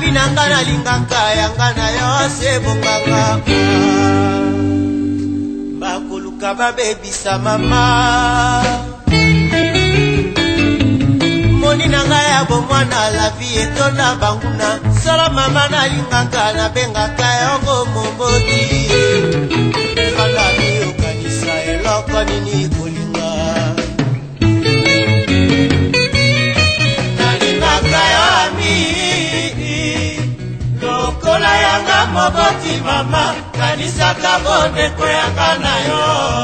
nanga na lingaka yanga na yo se bonganga bakuluka babebisa mama moni nanga ya bomwana la vie etonda banguna solo mama na lingaka na bengaka yongo momodi kala yokanisa eloko nini kolinga lokola yanga moboti mama kanisaka bondeko yanga na yo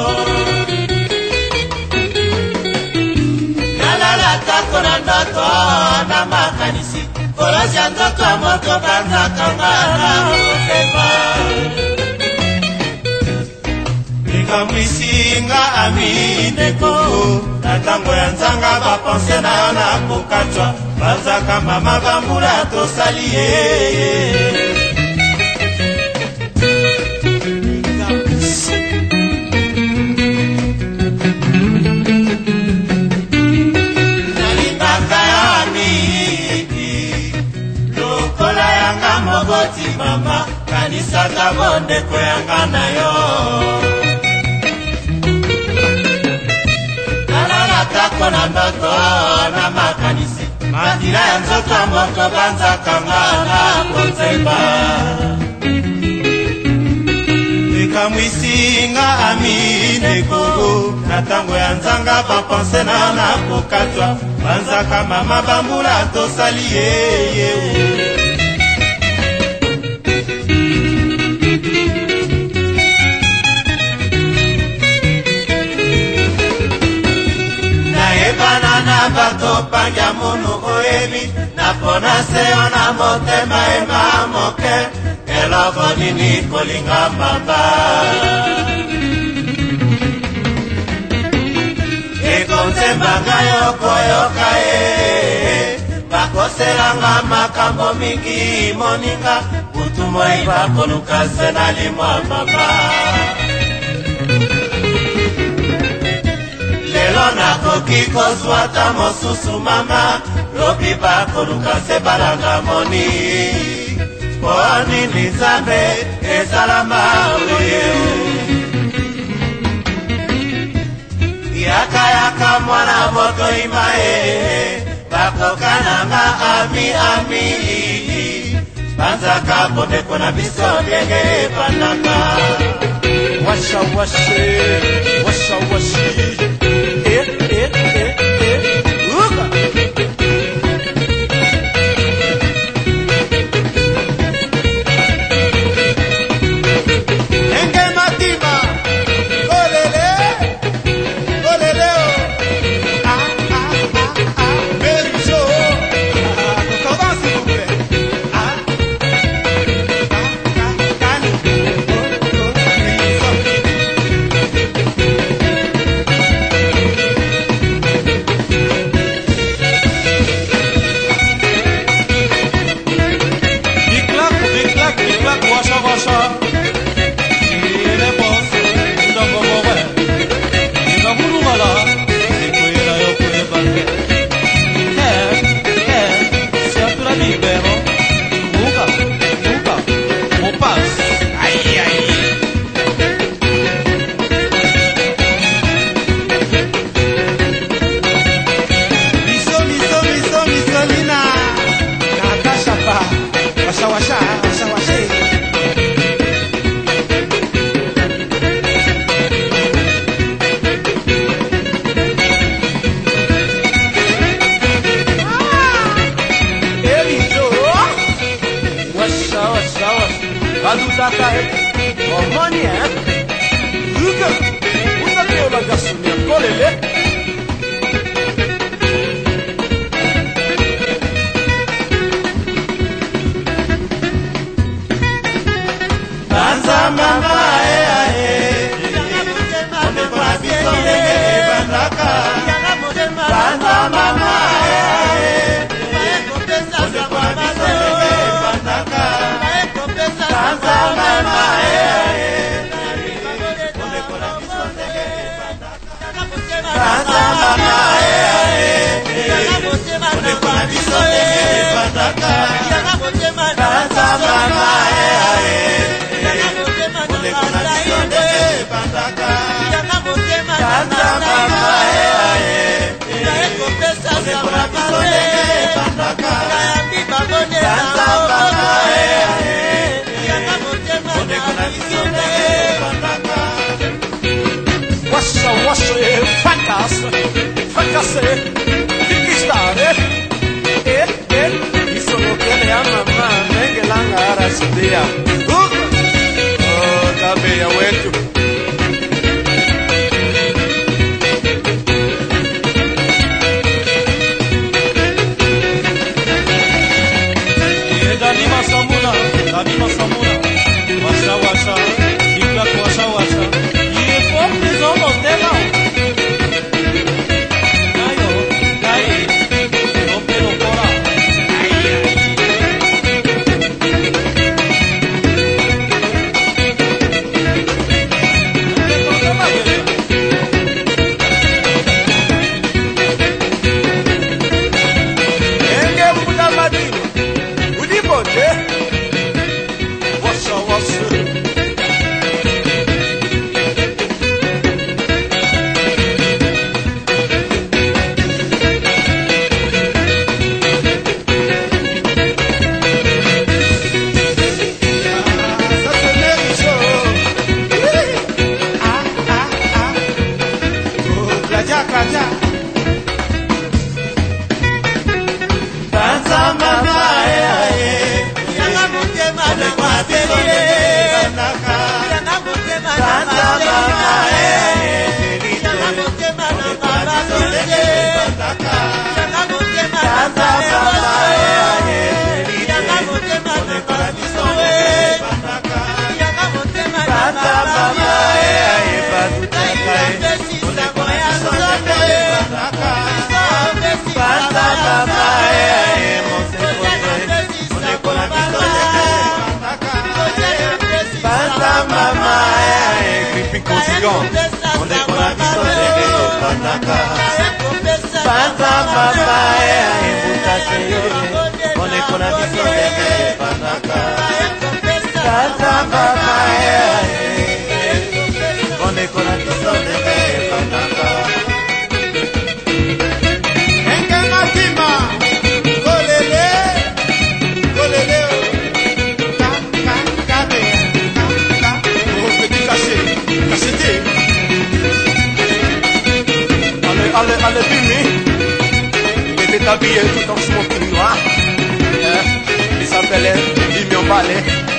nalalata na ndoto na makanisi kolosi ya ndoto ya moto banzakanga na motema likamwisinga amineko na ntango ya nzanga bapense na yo na kokatwa banzaka mama bambula tosali ye nalingaka yo amiki lokola yanga moboti mama kanisaka bondeko yanga na yo nalalata na ndoto na makanisi matila ya nzoto ya moto banzakanga na motema likamwisinga amineko na ntango ya nzanga bapense na yo na kokatwa banzaka mama bambula tosali yeye na bato panja munu oebi na pona seyo na motema ema moke eloko nini kolinga mama ekonzembanga yokoyoka bakoselanga makambo mingi moninga utumoi bakoluka se na limwa mama lelo nakoki kozwata mosusu mama lobi bakoluka se balanga moni po nini nzambe ezala maoye yakayaka mwana moto imae bakokananga ami banzaka bondeko na biso ndenge bandaka washa Mama, mama yanga motema na yende bandaka yanga motema na mama yanga kopesa sama mama bandaka yambi babone na mama yanga motema na yende bandaka washa fracasse conquistare mi sono chiede a mamma che l'angara si dia oh vabbè ya wetu Dani masamuna washa ika washa ye pombe zono tema on est con la mission de Bandaka Banza mama on est con la mission de Bandaka Banza mama on est con la mission de Bandaka Enga matima kolele Allez, Bimi, il est habillé tout en smoking noir. Il s'appelait Bimi en balai.